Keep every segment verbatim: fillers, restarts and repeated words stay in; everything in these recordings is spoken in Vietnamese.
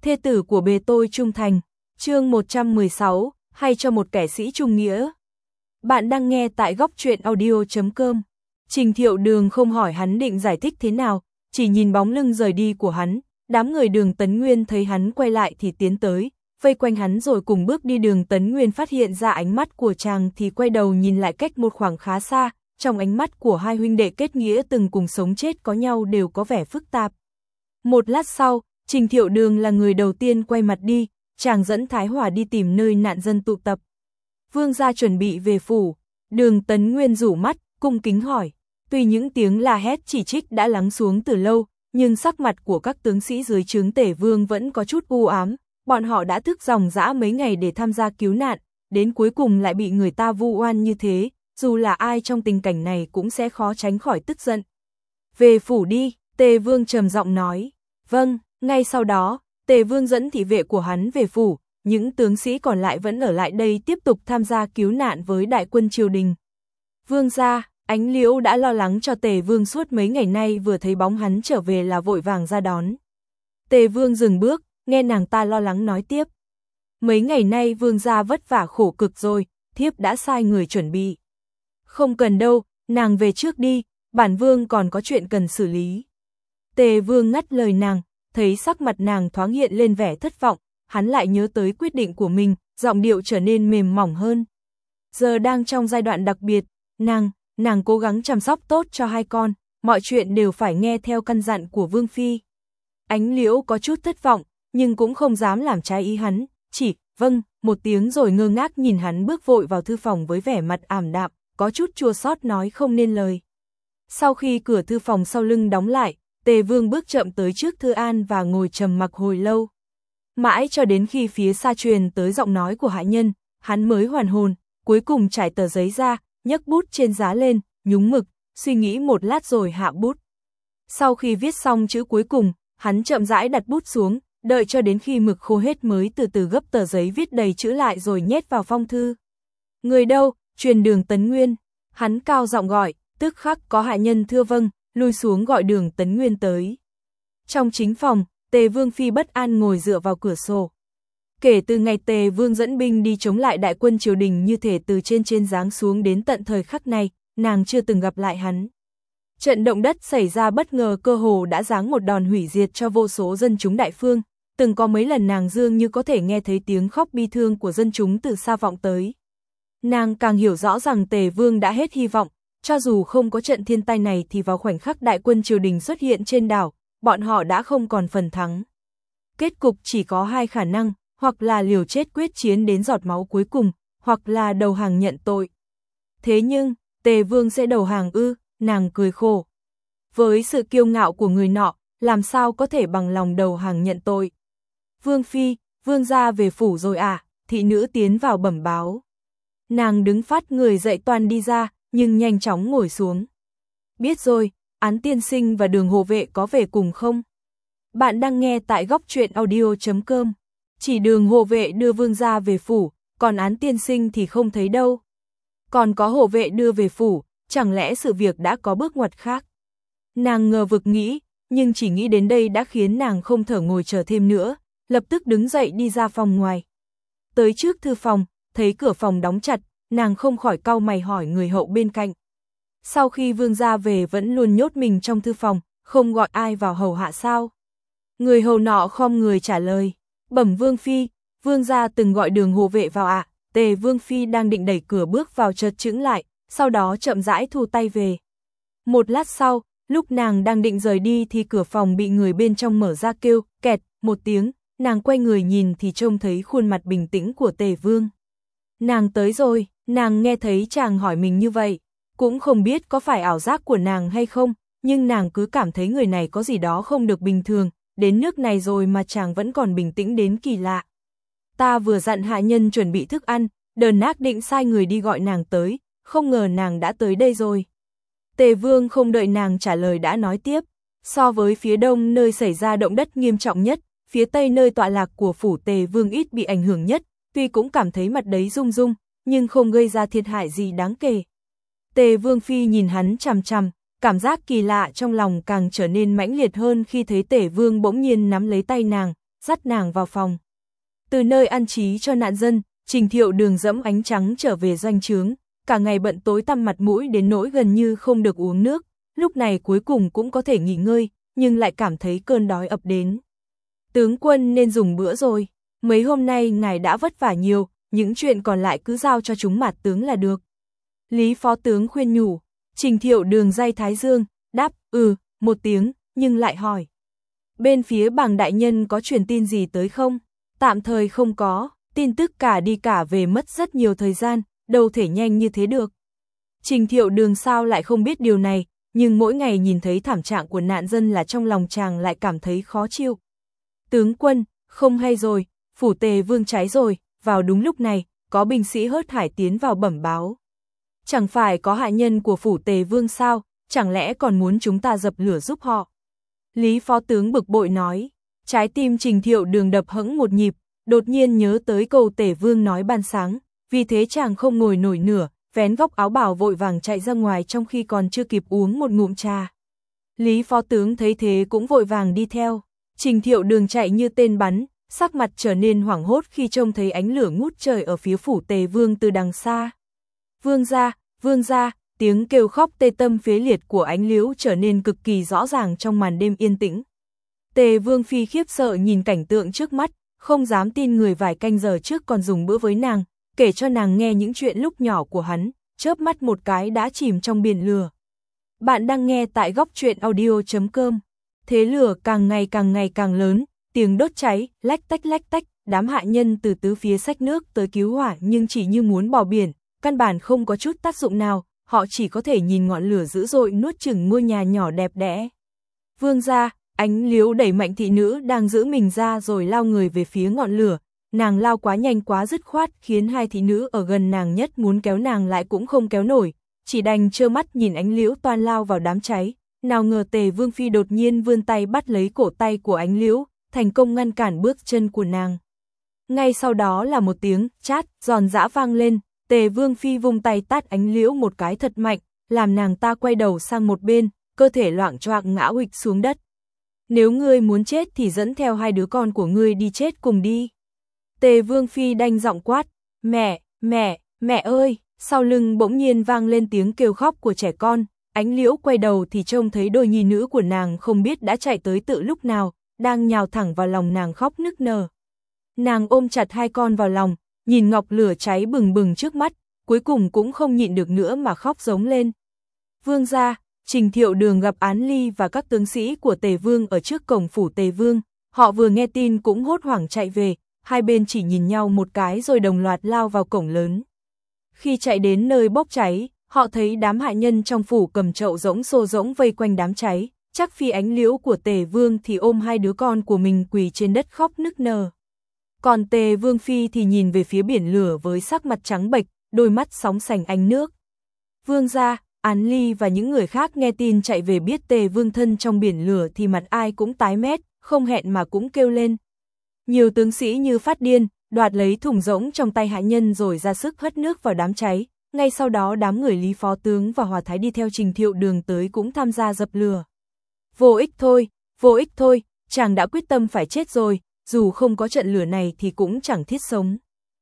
thê tử của bề tôi trung thành, chương một trăm mười sáu, hay cho một kẻ sĩ trung nghĩa. Bạn đang nghe tại góc truyện audio chấm com. Trình Thiệu Đường không hỏi hắn định giải thích thế nào, chỉ nhìn bóng lưng rời đi của hắn, đám người Đường Tấn Nguyên thấy hắn quay lại thì tiến tới, vây quanh hắn rồi cùng bước đi. Đường Tấn Nguyên phát hiện ra ánh mắt của chàng thì quay đầu nhìn lại cách một khoảng khá xa, trong ánh mắt của hai huynh đệ kết nghĩa từng cùng sống chết có nhau đều có vẻ phức tạp. Một lát sau, Trình Thiệu Đường là người đầu tiên quay mặt đi, chàng dẫn Thái Hòa đi tìm nơi nạn dân tụ tập. Vương gia chuẩn bị về phủ, Đường Tấn Nguyên rủ mắt, cung kính hỏi. Tuy những tiếng la hét chỉ trích đã lắng xuống từ lâu, nhưng sắc mặt của các tướng sĩ dưới trướng Tể Vương vẫn có chút u ám, bọn họ đã thức ròng rã mấy ngày để tham gia cứu nạn, đến cuối cùng lại bị người ta vu oan như thế, dù là ai trong tình cảnh này cũng sẽ khó tránh khỏi tức giận. Về phủ đi, Tề Vương trầm giọng nói. Vâng, ngay sau đó, Tề Vương dẫn thị vệ của hắn về phủ, những tướng sĩ còn lại vẫn ở lại đây tiếp tục tham gia cứu nạn với đại quân triều đình. Vương gia, Ánh Liễu đã lo lắng cho Tề Vương suốt mấy ngày nay, vừa thấy bóng hắn trở về là vội vàng ra đón. Tề Vương dừng bước, nghe nàng ta lo lắng nói tiếp. Mấy ngày nay vương gia vất vả khổ cực rồi, thiếp đã sai người chuẩn bị. Không cần đâu, nàng về trước đi, bản vương còn có chuyện cần xử lý. Tề Vương ngắt lời nàng, thấy sắc mặt nàng thoáng hiện lên vẻ thất vọng, hắn lại nhớ tới quyết định của mình, giọng điệu trở nên mềm mỏng hơn. Giờ đang trong giai đoạn đặc biệt, nàng, nàng cố gắng chăm sóc tốt cho hai con, mọi chuyện đều phải nghe theo căn dặn của Vương Phi. Ánh Liễu có chút thất vọng, nhưng cũng không dám làm trái ý hắn, chỉ, vâng, một tiếng rồi ngơ ngác nhìn hắn bước vội vào thư phòng với vẻ mặt ảm đạm, có chút chua xót nói không nên lời. Sau khi cửa thư phòng sau lưng đóng lại, Tề Vương bước chậm tới trước Thư An và ngồi trầm mặc hồi lâu. Mãi cho đến khi phía xa truyền tới giọng nói của hạ nhân, hắn mới hoàn hồn, cuối cùng trải tờ giấy ra, nhấc bút trên giá lên, nhúng mực, suy nghĩ một lát rồi hạ bút. Sau khi viết xong chữ cuối cùng, hắn chậm rãi đặt bút xuống, đợi cho đến khi mực khô hết mới từ từ gấp tờ giấy viết đầy chữ lại rồi nhét vào phong thư. Người đâu? Truyền Đường Tấn Nguyên. Hắn cao giọng gọi, tức khắc có hạ nhân thưa vâng, lui xuống gọi Đường Tấn Nguyên tới. Trong chính phòng, Tề Vương Phi bất an ngồi dựa vào cửa sổ. Kể từ ngày Tề Vương dẫn binh đi chống lại đại quân triều đình như thể từ trên trên giáng xuống đến tận thời khắc này, nàng chưa từng gặp lại hắn. Trận động đất xảy ra bất ngờ cơ hồ đã giáng một đòn hủy diệt cho vô số dân chúng đại phương, từng có mấy lần nàng dường như có thể nghe thấy tiếng khóc bi thương của dân chúng từ xa vọng tới. Nàng càng hiểu rõ rằng Tề Vương đã hết hy vọng, cho dù không có trận thiên tai này thì vào khoảnh khắc đại quân triều đình xuất hiện trên đảo, bọn họ đã không còn phần thắng. Kết cục chỉ có hai khả năng, hoặc là liều chết quyết chiến đến giọt máu cuối cùng, hoặc là đầu hàng nhận tội. Thế nhưng, Tề Vương sẽ đầu hàng ư? Nàng cười khổ. Với sự kiêu ngạo của người nọ, làm sao có thể bằng lòng đầu hàng nhận tội. Vương Phi, Vương gia về phủ rồi à? Thị nữ tiến vào bẩm báo. Nàng đứng phát người dậy toan đi ra, nhưng nhanh chóng ngồi xuống. Biết rồi, Án tiên sinh và Đường hộ vệ có về cùng không? Bạn đang nghe tại góc truyện audio chấm com. Chỉ Đường hộ vệ đưa vương gia về phủ, còn Án tiên sinh thì không thấy đâu. Còn có hộ vệ đưa về phủ, chẳng lẽ sự việc đã có bước ngoặt khác? Nàng ngờ vực nghĩ, nhưng chỉ nghĩ đến đây đã khiến nàng không thở ngồi chờ thêm nữa, lập tức đứng dậy đi ra phòng ngoài. Tới trước thư phòng, thấy cửa phòng đóng chặt, nàng không khỏi cau mày hỏi người hậu bên cạnh. Sau khi vương gia về vẫn luôn nhốt mình trong thư phòng, không gọi ai vào hầu hạ sao? Người hầu nọ khom người trả lời, bẩm Vương Phi, vương gia từng gọi Đường hộ vệ vào ạ. À. Tề Vương Phi đang định đẩy cửa bước vào chợt chững lại, sau đó chậm rãi thu tay về. Một lát sau, lúc nàng đang định rời đi thì cửa phòng bị người bên trong mở ra kêu, kẹt, một tiếng, nàng quay người nhìn thì trông thấy khuôn mặt bình tĩnh của Tề Vương. Nàng tới rồi, nàng nghe thấy chàng hỏi mình như vậy, cũng không biết có phải ảo giác của nàng hay không, nhưng nàng cứ cảm thấy người này có gì đó không được bình thường, đến nước này rồi mà chàng vẫn còn bình tĩnh đến kỳ lạ. Ta vừa dặn hạ nhân chuẩn bị thức ăn, đờn nác định sai người đi gọi nàng tới, không ngờ nàng đã tới đây rồi. Tề Vương không đợi nàng trả lời đã nói tiếp, so với phía đông nơi xảy ra động đất nghiêm trọng nhất, phía tây nơi tọa lạc của phủ Tề Vương ít bị ảnh hưởng nhất, tuy cũng cảm thấy mặt đấy rung rung, nhưng không gây ra thiệt hại gì đáng kể. Tề Vương Phi nhìn hắn chằm chằm, cảm giác kỳ lạ trong lòng càng trở nên mãnh liệt hơn khi thấy Tề Vương bỗng nhiên nắm lấy tay nàng, dắt nàng vào phòng. Từ nơi an trí cho nạn dân, Trình Thiệu Đường dẫm ánh trắng trở về doanh trướng, cả ngày bận tối tăm mặt mũi đến nỗi gần như không được uống nước, lúc này cuối cùng cũng có thể nghỉ ngơi, nhưng lại cảm thấy cơn đói ập đến. Tướng quân nên dùng bữa rồi, mấy hôm nay ngài đã vất vả nhiều, những chuyện còn lại cứ giao cho chúng Mạt tướng là được. Lý phó tướng khuyên nhủ. Trình Thiệu Đường day thái dương, đáp, ừ, một tiếng, nhưng lại hỏi. Bên phía Bàng đại nhân có truyền tin gì tới không? Tạm thời không có, tin tức cả đi cả về mất rất nhiều thời gian, đâu thể nhanh như thế được. Trình Thiệu Đường sao lại không biết điều này, nhưng mỗi ngày nhìn thấy thảm trạng của nạn dân là trong lòng chàng lại cảm thấy khó chịu. Tướng quân, không hay rồi, phủ Tề Vương cháy rồi, vào đúng lúc này, có binh sĩ hớt hải tiến vào bẩm báo. Chẳng phải có hạ nhân của phủ Tề Vương sao, chẳng lẽ còn muốn chúng ta dập lửa giúp họ? Lý phó tướng bực bội nói, trái tim Trình Thiệu Đường đập hững một nhịp, đột nhiên nhớ tới câu Tề Vương nói ban sáng, vì thế chàng không ngồi nổi nửa, vén góc áo bào vội vàng chạy ra ngoài trong khi còn chưa kịp uống một ngụm trà. Lý phó tướng thấy thế cũng vội vàng đi theo, Trình Thiệu Đường chạy như tên bắn, sắc mặt trở nên hoảng hốt khi trông thấy ánh lửa ngút trời ở phía phủ Tề Vương từ đằng xa. Vương gia, vương gia, tiếng kêu khóc tê tâm phế liệt của Ánh Liễu trở nên cực kỳ rõ ràng trong màn đêm yên tĩnh. Tề Vương phi khiếp sợ nhìn cảnh tượng trước mắt, không dám tin người vài canh giờ trước còn dùng bữa với nàng, kể cho nàng nghe những chuyện lúc nhỏ của hắn, chớp mắt một cái đã chìm trong biển lửa. Bạn đang nghe tại góc truyện audio chấm com. Thế lửa càng ngày càng ngày càng lớn, tiếng đốt cháy, lách tách lách tách, đám hạ nhân từ tứ phía xách nước tới cứu hỏa nhưng chỉ như muốn bỏ biển, căn bản không có chút tác dụng nào, họ chỉ có thể nhìn ngọn lửa dữ dội nuốt chửng ngôi nhà nhỏ đẹp đẽ. Vương gia, Ánh Liễu đẩy mạnh thị nữ đang giữ mình ra rồi lao người về phía ngọn lửa, nàng lao quá nhanh quá dứt khoát khiến hai thị nữ ở gần nàng nhất muốn kéo nàng lại cũng không kéo nổi, chỉ đành trơ mắt nhìn Ánh Liễu toan lao vào đám cháy. Nào ngờ Tề Vương phi đột nhiên vươn tay bắt lấy cổ tay của Ánh Liễu, thành công ngăn cản bước chân của nàng. Ngay sau đó là một tiếng chát giòn giã vang lên, Tề Vương phi vung tay tát Ánh Liễu một cái thật mạnh, làm nàng ta quay đầu sang một bên, cơ thể loạng choạng ngã huỵch xuống đất. Nếu ngươi muốn chết thì dẫn theo hai đứa con của ngươi đi chết cùng đi. Tề Vương phi đanh giọng quát, mẹ, mẹ, mẹ ơi, sau lưng bỗng nhiên vang lên tiếng kêu khóc của trẻ con. Ánh Liễu quay đầu thì trông thấy đôi nhi nữ của nàng không biết đã chạy tới tự lúc nào, đang nhào thẳng vào lòng nàng khóc nức nở. Nàng ôm chặt hai con vào lòng, nhìn ngọc lửa cháy bừng bừng trước mắt, cuối cùng cũng không nhịn được nữa mà khóc giống lên. Vương gia, Trình Thiệu Đường gặp Án Ly và các tướng sĩ của Tề Vương ở trước cổng phủ Tề Vương, họ vừa nghe tin cũng hốt hoảng chạy về, hai bên chỉ nhìn nhau một cái rồi đồng loạt lao vào cổng lớn. Khi chạy đến nơi bốc cháy, họ thấy đám hạ nhân trong phủ cầm chậu rỗng xô rỗng vây quanh đám cháy, chắc phi Ánh Liễu của Tề Vương thì ôm hai đứa con của mình quỳ trên đất khóc nức nở. Còn Tề Vương phi thì nhìn về phía biển lửa với sắc mặt trắng bệch, đôi mắt sóng sành ánh nước. Vương gia, Án Ly và những người khác nghe tin chạy về biết Tề Vương thân trong biển lửa thì mặt ai cũng tái mét, không hẹn mà cũng kêu lên. Nhiều tướng sĩ như phát điên, đoạt lấy thùng rỗng trong tay hạ nhân rồi ra sức hất nước vào đám cháy. Ngay sau đó đám người Lý phó tướng và Hòa Thái đi theo Trình Thiệu Đường tới cũng tham gia dập lửa. Vô ích thôi, vô ích thôi, chàng đã quyết tâm phải chết rồi, dù không có trận lửa này thì cũng chẳng thiết sống.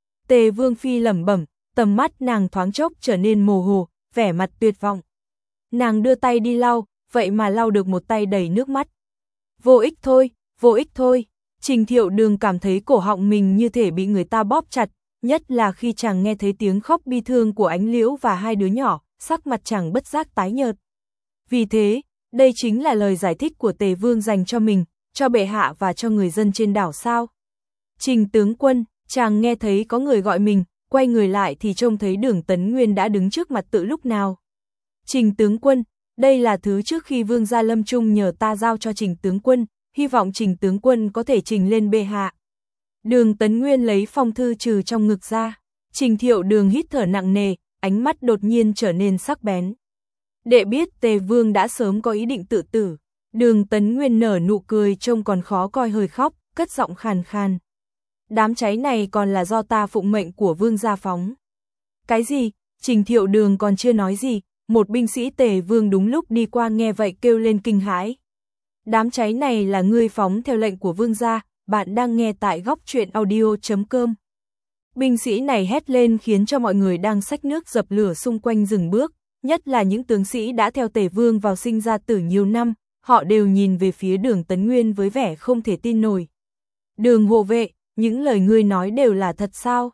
Tề Vương phi lẩm bẩm, tầm mắt nàng thoáng chốc trở nên mồ hồ, vẻ mặt tuyệt vọng. Nàng đưa tay đi lau, vậy mà lau được một tay đầy nước mắt. Vô ích thôi, vô ích thôi. Trình Thiệu Đường cảm thấy cổ họng mình như thể bị người ta bóp chặt, nhất là khi chàng nghe thấy tiếng khóc bi thương của Ánh Liễu và hai đứa nhỏ, sắc mặt chàng bất giác tái nhợt. Vì thế, đây chính là lời giải thích của Tề Vương dành cho mình, cho bệ hạ và cho người dân trên đảo sao. Trình tướng quân, chàng nghe thấy có người gọi mình, quay người lại thì trông thấy Đường Tấn Nguyên đã đứng trước mặt tự lúc nào. Trình tướng quân, đây là thứ trước khi Vương gia lâm chung nhờ ta giao cho Trình tướng quân, hy vọng Trình tướng quân có thể trình lên bệ hạ. Đường Tấn Nguyên lấy phong thư trừ trong ngực ra. Trình Thiệu Đường hít thở nặng nề, ánh mắt đột nhiên trở nên sắc bén. Đệ biết Tề Vương đã sớm có ý định tự tử. Đường Tấn Nguyên nở nụ cười trông còn khó coi hơi khóc, cất giọng khàn khàn. Đám cháy này còn là do ta phụng mệnh của Vương gia phóng. Cái gì? Trình Thiệu Đường còn chưa nói gì, một binh sĩ Tề Vương đúng lúc đi qua nghe vậy kêu lên kinh hãi. Đám cháy này là ngươi phóng theo lệnh của Vương gia, bạn đang nghe tại góc truyện audio chấm com. Binh sĩ này hét lên khiến cho mọi người đang xách nước dập lửa xung quanh dừng bước, nhất là những tướng sĩ đã theo Tề Vương vào sinh ra tử nhiều năm, họ đều nhìn về phía Đường Tấn Nguyên với vẻ không thể tin nổi. Đường hộ vệ, những lời ngươi nói đều là thật sao?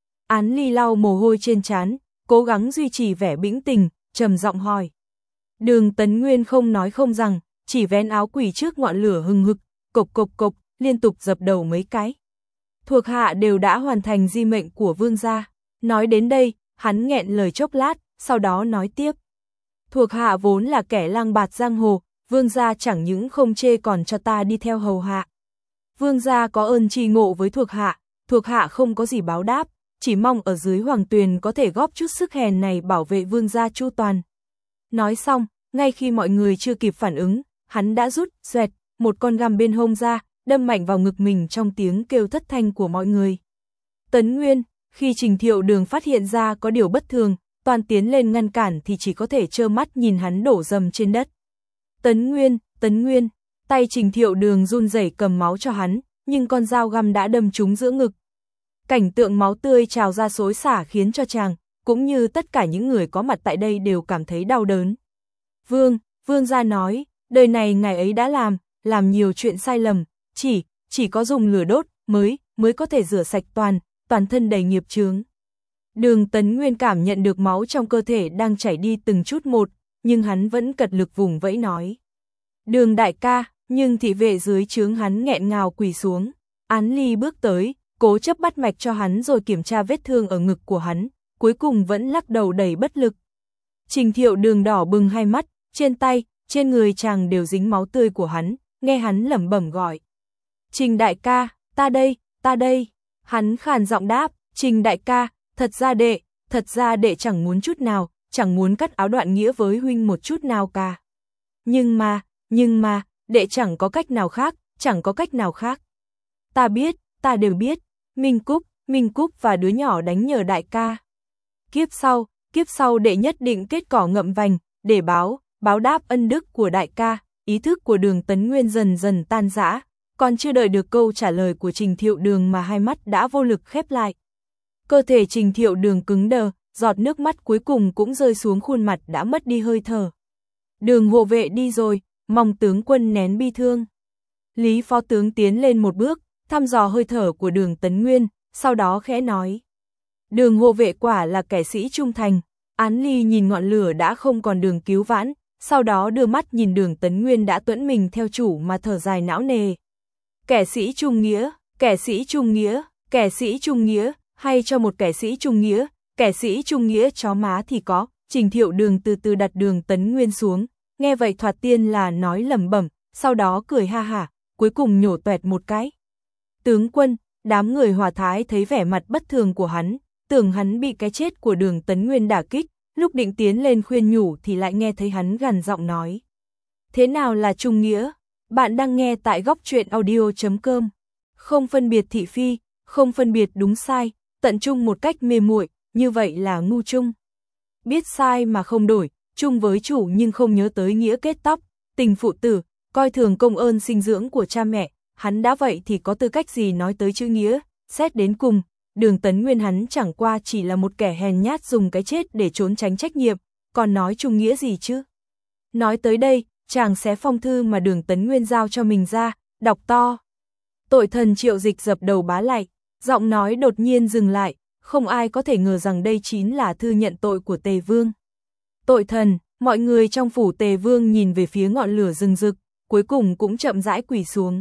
Án Ly lau mồ hôi trên trán, cố gắng duy trì vẻ bĩnh tình, trầm giọng hỏi. Đường Tấn Nguyên không nói không rằng, chỉ vén áo quỳ trước ngọn lửa hừng hực, cộc cộc cộc, liên tục dập đầu mấy cái. Thuộc hạ đều đã hoàn thành di mệnh của vương gia. Nói đến đây, hắn nghẹn lời chốc lát, sau đó nói tiếp. Thuộc hạ vốn là kẻ lang bạt giang hồ, vương gia chẳng những không chê còn cho ta đi theo hầu hạ. Vương gia có ơn tri ngộ với thuộc hạ, thuộc hạ không có gì báo đáp, chỉ mong ở dưới hoàng tuyền có thể góp chút sức hèn này bảo vệ vương gia chu toàn. Nói xong, ngay khi mọi người chưa kịp phản ứng, hắn đã rút, xoẹt, một con găm bên hông ra, đâm mạnh vào ngực mình trong tiếng kêu thất thanh của mọi người. Tấn Nguyên, khi Trình Thiệu Đường phát hiện ra có điều bất thường, toàn tiến lên ngăn cản thì chỉ có thể trơ mắt nhìn hắn đổ rầm trên đất. Tấn Nguyên, Tấn Nguyên, tay Trình Thiệu Đường run rẩy cầm máu cho hắn, nhưng con dao găm đã đâm trúng giữa ngực. Cảnh tượng máu tươi trào ra xối xả khiến cho chàng, cũng như tất cả những người có mặt tại đây đều cảm thấy đau đớn. Vương, vương gia nói, đời này ngài ấy đã làm, làm nhiều chuyện sai lầm, chỉ, chỉ có dùng lửa đốt, mới, mới có thể rửa sạch toàn, toàn thân đầy nghiệp chướng. Đường Tấn Nguyên cảm nhận được máu trong cơ thể đang chảy đi từng chút một, nhưng hắn vẫn cật lực vùng vẫy nói. Đường đại ca, nhưng thị vệ dưới trướng hắn nghẹn ngào quỳ xuống. Án Ly bước tới, cố chấp bắt mạch cho hắn rồi kiểm tra vết thương ở ngực của hắn, cuối cùng vẫn lắc đầu đầy bất lực. Trình Thiệu Đường đỏ bừng hai mắt, trên tay, trên người chàng đều dính máu tươi của hắn, nghe hắn lẩm bẩm gọi. Trình đại ca, ta đây, ta đây. Hắn khàn giọng đáp, Trình đại ca, thật ra đệ, thật ra đệ chẳng muốn chút nào, chẳng muốn cắt áo đoạn nghĩa với huynh một chút nào cả. Nhưng mà, nhưng mà, đệ chẳng có cách nào khác, chẳng có cách nào khác. Ta biết, ta đều biết, Minh Cúc, Minh Cúc và đứa nhỏ đánh nhờ đại ca. Kiếp sau, kiếp sau đệ nhất định kết cỏ ngậm vành, để báo, báo đáp ân đức của đại ca. Ý thức của Đường Tấn Nguyên dần dần tan rã, còn chưa đợi được câu trả lời của Trình Thiệu Đường mà hai mắt đã vô lực khép lại. Cơ thể Trình Thiệu Đường cứng đờ, giọt nước mắt cuối cùng cũng rơi xuống khuôn mặt đã mất đi hơi thở. Đường hộ vệ đi rồi, mong tướng quân nén bi thương. Lý phó tướng tiến lên một bước, thăm dò hơi thở của Đường Tấn Nguyên, sau đó khẽ nói. Đường hộ vệ quả là kẻ sĩ trung thành. Án Ly nhìn ngọn lửa đã không còn đường cứu vãn, sau đó đưa mắt nhìn Đường Tấn Nguyên đã tuẫn mình theo chủ mà thở dài não nề. Kẻ sĩ trung nghĩa, kẻ sĩ trung nghĩa, kẻ sĩ trung nghĩa, hay cho một kẻ sĩ trung nghĩa, kẻ sĩ trung nghĩa chó má thì có. Trình Thiệu Đường từ từ đặt Đường Tấn Nguyên xuống, nghe vậy thoạt tiên là nói lẩm bẩm, sau đó cười ha hả, cuối cùng nhổ toẹt một cái. Tướng quân, đám người Hòa Thái thấy vẻ mặt bất thường của hắn, tưởng hắn bị cái chết của Đường Tấn Nguyên đả kích, lúc định tiến lên khuyên nhủ thì lại nghe thấy hắn gằn giọng nói. Thế nào là trung nghĩa? Bạn đang nghe tại góc truyện audio chấm com. Không phân biệt thị phi, không phân biệt đúng sai, tận trung một cách mê muội, như vậy là ngu trung. Biết sai mà không đổi, chung với chủ nhưng không nhớ tới nghĩa kết tóc, tình phụ tử, coi thường công ơn sinh dưỡng của cha mẹ, hắn đã vậy thì có tư cách gì nói tới chữ nghĩa, xét đến cùng. Đường Tấn Nguyên hắn chẳng qua chỉ là một kẻ hèn nhát dùng cái chết để trốn tránh trách nhiệm, còn nói trung nghĩa gì chứ? Nói tới đây, chàng xé phong thư mà Đường Tấn Nguyên giao cho mình ra, đọc to. Tội thần Triệu Dịch dập đầu bá lạy, giọng nói đột nhiên dừng lại, không ai có thể ngờ rằng đây chính là thư nhận tội của Tề Vương. Tội thần, mọi người trong phủ Tề Vương nhìn về phía ngọn lửa rừng rực, cuối cùng cũng chậm rãi quỳ xuống.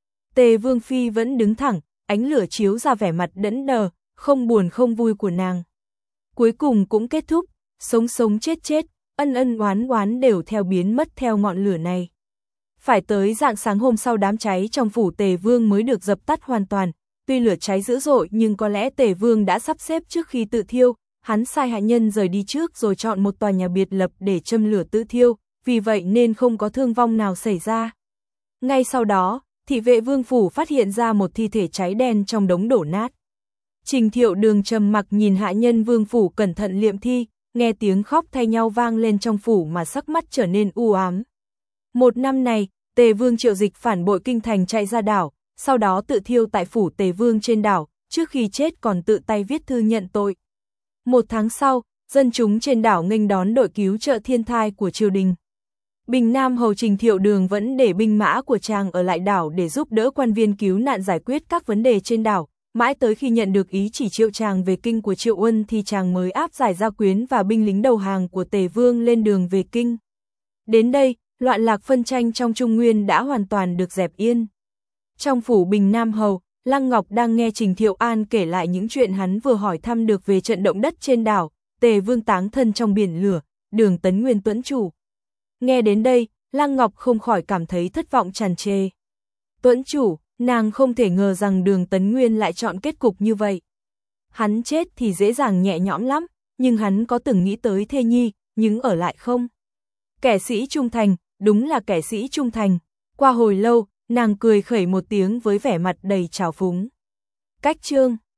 Tề Vương phi vẫn đứng thẳng, ánh lửa chiếu ra vẻ mặt đẫn đờ, không buồn không vui của nàng. Cuối cùng cũng kết thúc, sống sống chết chết, ân ân oán oán đều theo biến mất theo ngọn lửa này. Phải tới rạng sáng hôm sau đám cháy trong phủ Tề Vương mới được dập tắt hoàn toàn, tuy lửa cháy dữ dội nhưng có lẽ Tề Vương đã sắp xếp trước khi tự thiêu, hắn sai hạ nhân rời đi trước rồi chọn một tòa nhà biệt lập để châm lửa tự thiêu, vì vậy nên không có thương vong nào xảy ra. Ngay sau đó, thị vệ Vương phủ phát hiện ra một thi thể cháy đen trong đống đổ nát. Trình Thiệu Đường trầm mặc nhìn hạ nhân Vương phủ cẩn thận liệm thi, nghe tiếng khóc thay nhau vang lên trong phủ mà sắc mắt trở nên u ám. Một năm này, Tề Vương Triệu Dịch phản bội kinh thành chạy ra đảo, sau đó tự thiêu tại phủ Tề Vương trên đảo, trước khi chết còn tự tay viết thư nhận tội. Một tháng sau, dân chúng trên đảo nghênh đón đội cứu trợ thiên thai của triều đình. Bình Nam Hầu Trình Thiệu Đường vẫn để binh mã của chàng ở lại đảo để giúp đỡ quan viên cứu nạn giải quyết các vấn đề trên đảo, mãi tới khi nhận được ý chỉ triệu chàng về kinh của Triệu Uân thì chàng mới áp giải gia quyến và binh lính đầu hàng của Tề Vương lên đường về kinh. Đến đây, loạn lạc phân tranh trong Trung Nguyên đã hoàn toàn được dẹp yên. Trong phủ Bình Nam Hầu, Lăng Ngọc đang nghe Trình Thiệu An kể lại những chuyện hắn vừa hỏi thăm được về trận động đất trên đảo, Tề Vương táng thân trong biển lửa, Đường Tấn Nguyên tuẫn chủ. Nghe đến đây, Lăng Ngọc không khỏi cảm thấy thất vọng tràn trề. Tuẫn chủ, nàng không thể ngờ rằng Đường Tấn Nguyên lại chọn kết cục như vậy. Hắn chết thì dễ dàng nhẹ nhõm lắm, nhưng hắn có từng nghĩ tới thê nhi, nhưng ở lại không? Kẻ sĩ trung thành, đúng là kẻ sĩ trung thành. Qua hồi lâu, nàng cười khẩy một tiếng với vẻ mặt đầy trào phúng. Cách chương